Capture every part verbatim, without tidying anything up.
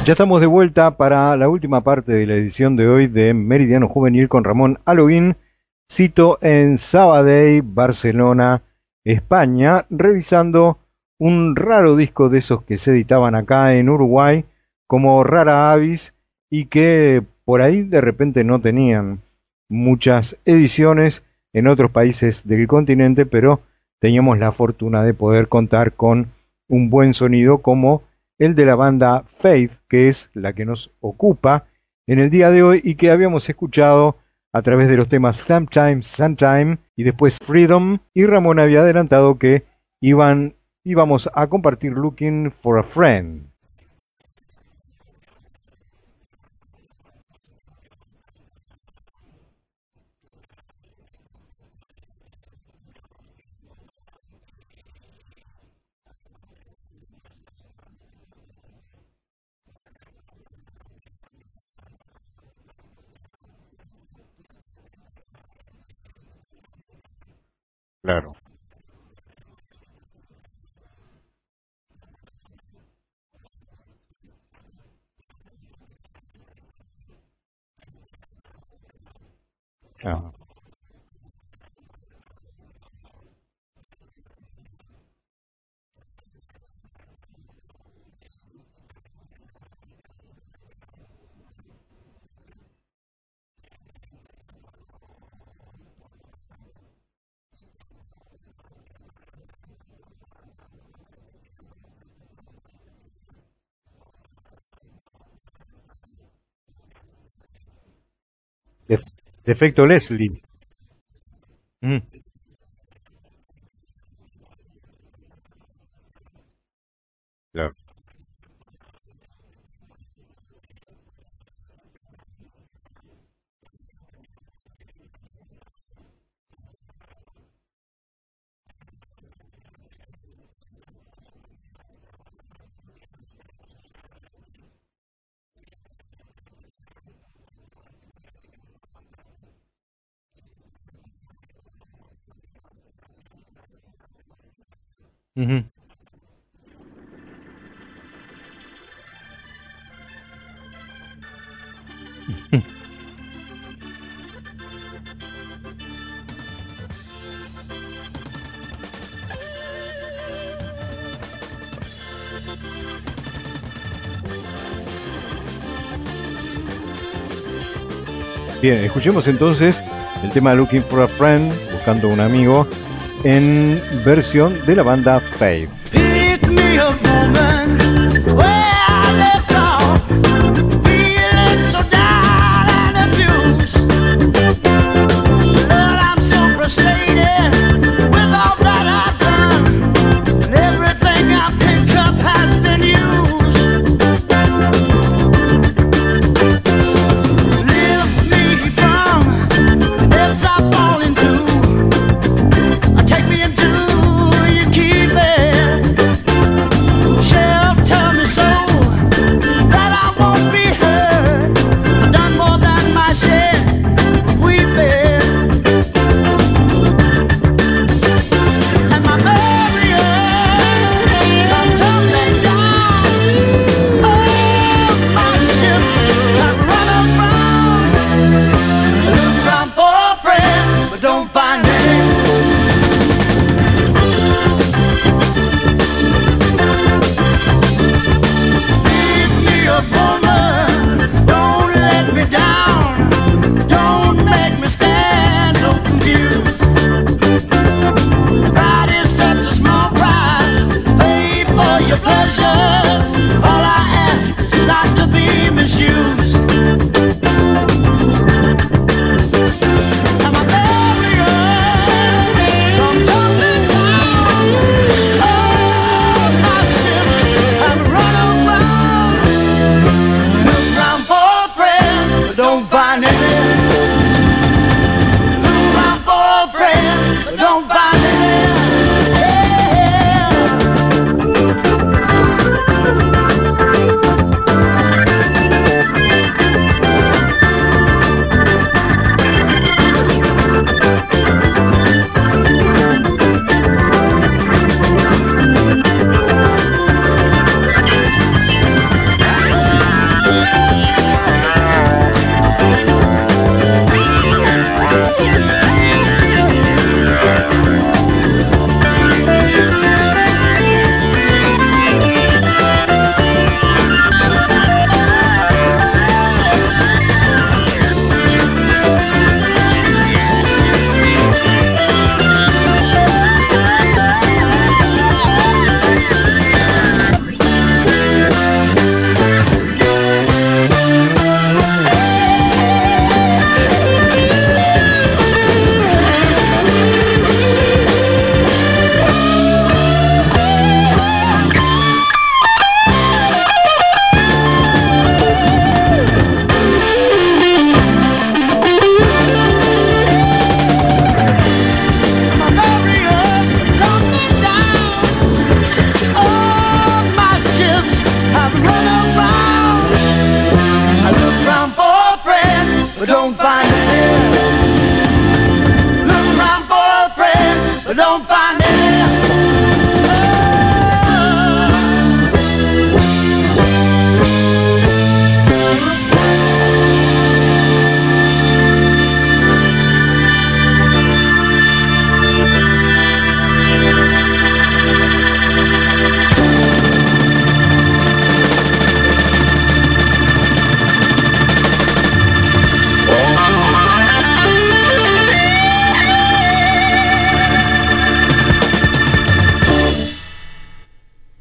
Ya estamos de vuelta para la última parte de la edición de hoy de Meridiano Juvenil con Ramón Aloguín. Cito en Sabadell, Barcelona, España, revisando un raro disco de esos que se editaban acá en Uruguay como Rara Avis y que por ahí de repente no tenían muchas ediciones en otros países del continente, pero teníamos la fortuna de poder contar con un buen sonido como el de la banda Faith, que es la que nos ocupa en el día de hoy y que habíamos escuchado a través de los temas Sometimes, Sometime y después Freedom, y Ramón había adelantado que iban, íbamos a compartir Looking for a Friend. Claro. Ah. De, de efecto Leslie. Mm. Claro. Uh-huh. Bien, escuchemos entonces el tema Looking for a Friend, buscando un amigo, en versión de la banda Faith. Pick me up, woman, where I left off, feeling so down and abused. Lord, I'm so frustrated with all that I've done, and everything I pick up has been used. Take me into your keeping, shelter.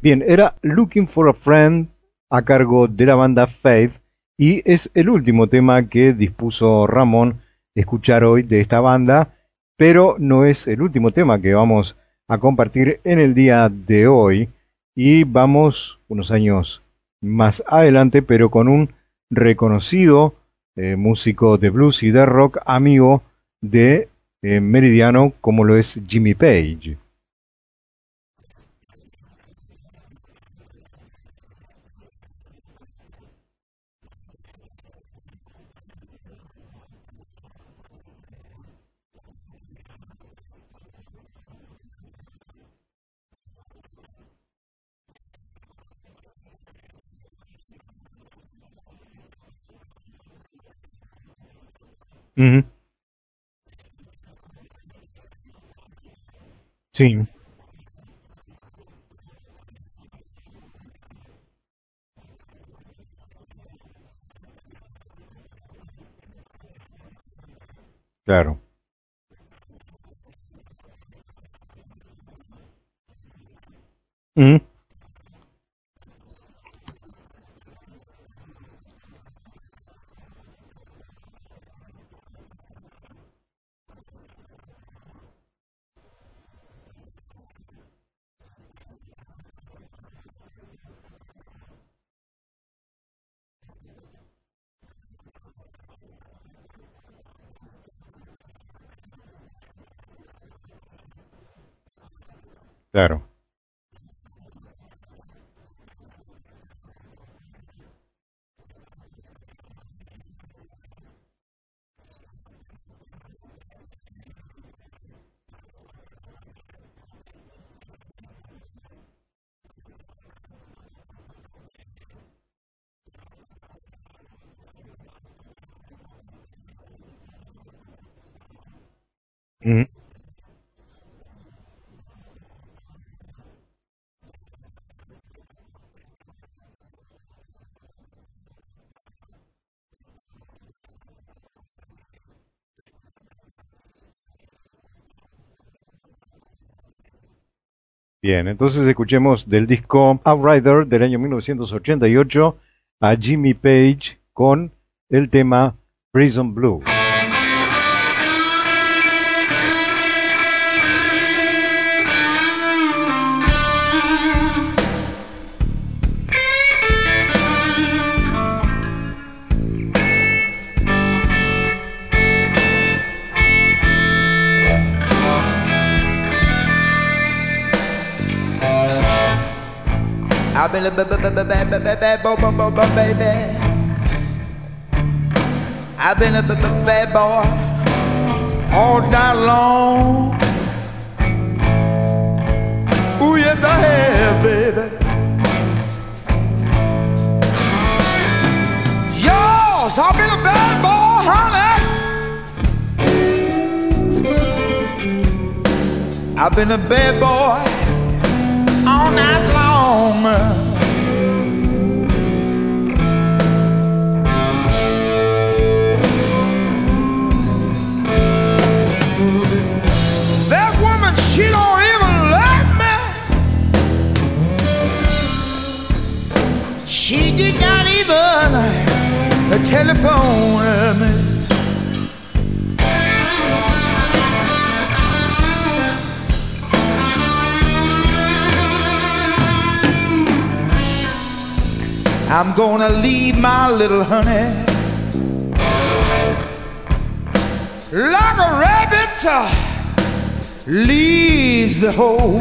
Bien, era Looking for a Friend a cargo de la banda Faith y es el último tema que dispuso Ramón escuchar hoy de esta banda, pero no es el último tema que vamos a compartir en el día de hoy y vamos unos años más adelante, pero con un reconocido eh, músico de blues y de rock, amigo de eh, Meridiano, como lo es Jimmy Page. Ujú. Sí, claro. Ujú. Claro. Ujú. Bien, entonces escuchemos del disco Outrider del año mil novecientos ochenta y ocho a Jimmy Page con el tema Prison Blue. I've been a bad, bad, bad, bad, bad, bad, bad, bad, baby. I've been a bad, bad boy all night long. Ooh, yes, I have, baby. Yes, I've been a bad boy, honey. I've been a bad boy all night long. That woman, she don't even love me. She did not even uh, telephone uh, me. I'm gonna leave my little honey like a rabbit uh, leaves the hole.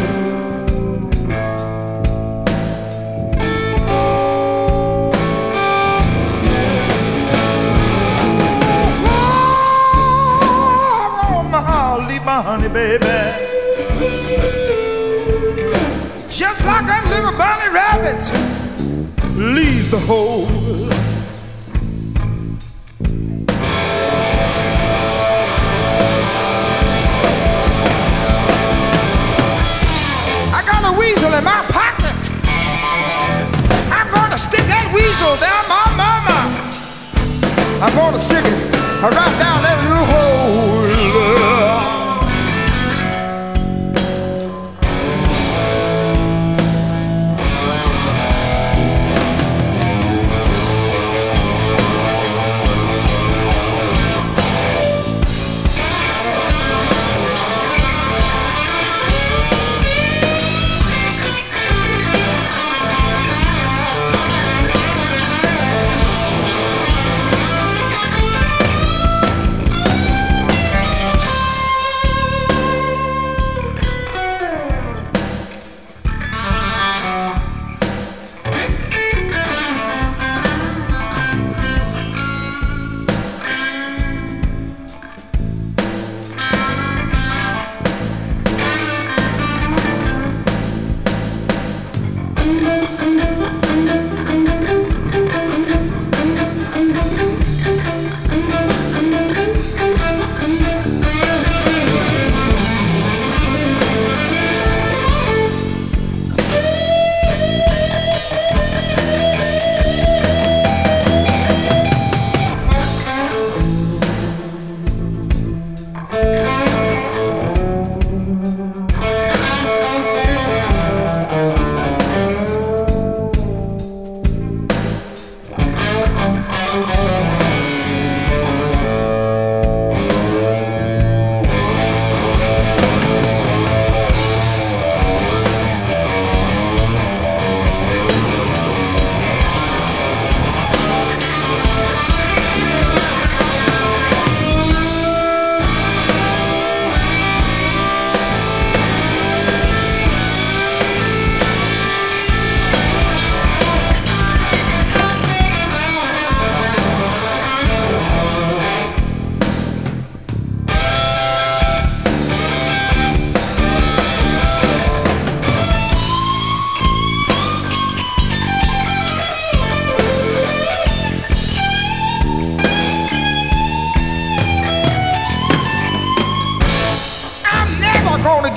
Oh, I'm gonna leave my honey, baby, just like that little bunny rabbit leave the hole. I got a weasel in my pocket. I'm gonna stick that weasel down my mama. I'm gonna stick it right down that little hole.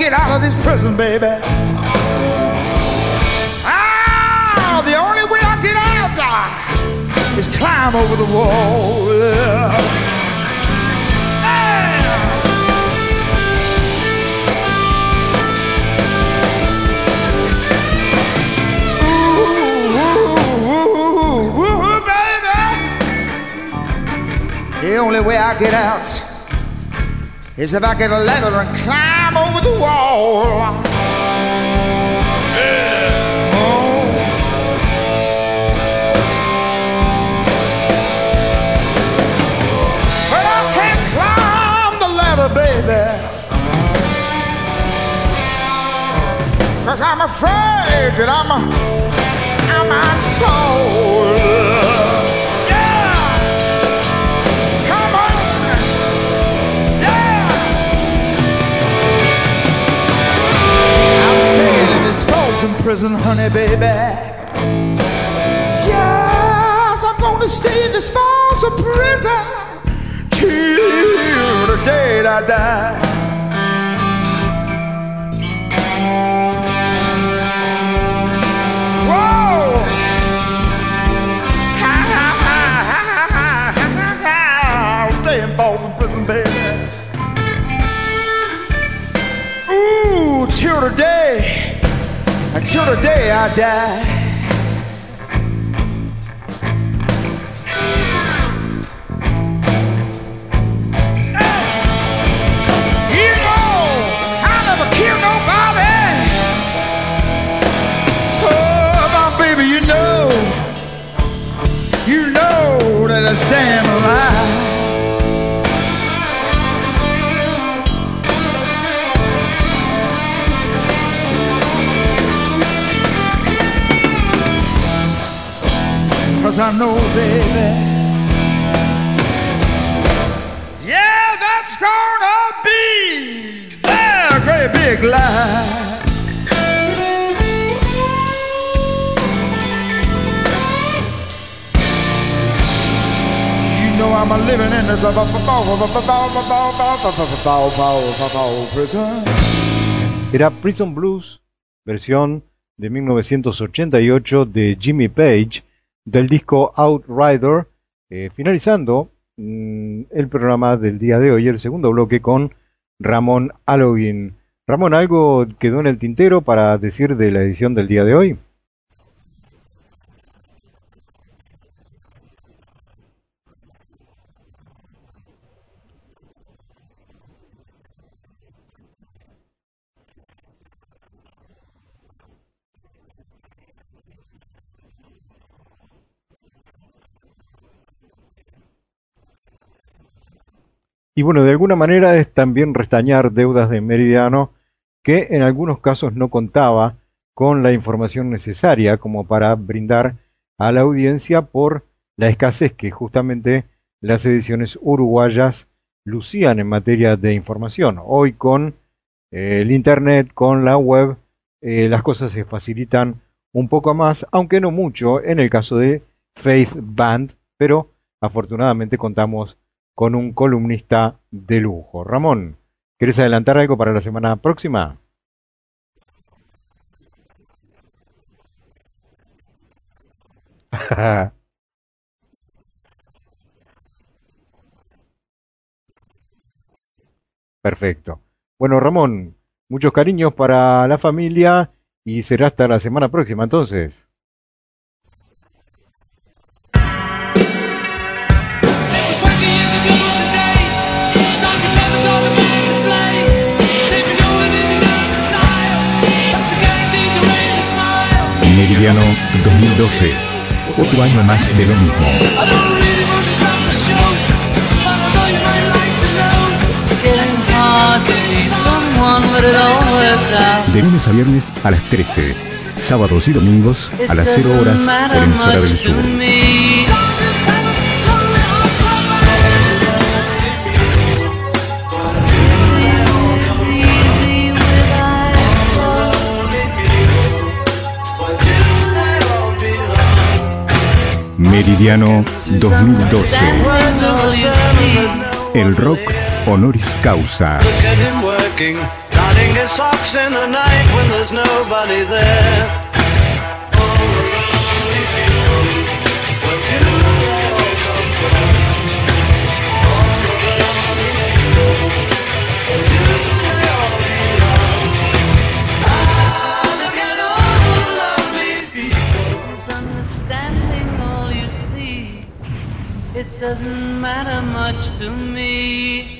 get out of this prison, baby. Ah, the only way I get out uh, is climb over the wall. Yeah. The only way I get out is if I get a ladder and climb over the wall. Yeah. Oh. But I can't climb the ladder, baby, 'cause I'm afraid that I'm a, I might fall. In prison, honey, baby. Yes, I'm gonna stay in this false prison till the day I die. Whoa! I'll stay in false prison, baby. Ooh, till the day. Until the day I die. You know, I never killed nobody. Oh, my baby, you know, you know that it's damn alive. Cause I know, baby, yeah, that's gonna be a great big lie. You know I'm a living in this prison. Era Prison Blues, versión de mil novecientos ochenta y ocho de Jimmy Page, del disco Outrider, eh, finalizando mmm, el programa del día de hoy, el segundo bloque con Ramón Aloguín. Ramón, ¿algo quedó en el tintero para decir de la edición del día de hoy? Y bueno, de alguna manera es también restañar deudas de Meridiano, que en algunos casos no contaba con la información necesaria como para brindar a la audiencia por la escasez que justamente las ediciones uruguayas lucían en materia de información. Hoy con eh, el internet, con la web, eh, las cosas se facilitan un poco más, aunque no mucho en el caso de Faith Band, pero afortunadamente contamos con un columnista de lujo. Ramón, ¿querés adelantar algo para la semana próxima? Perfecto. Bueno, Ramón, muchos cariños para la familia y será hasta la semana próxima entonces. Meridiano dos mil doce, otro año más de lo mismo. De lunes a viernes a las trece, sábados y domingos a las cero horas por emisora del sur. Meridiano dos mil doce. El rock honoris causa. Finger socks in the night when there's nobody there. It doesn't matter much to me.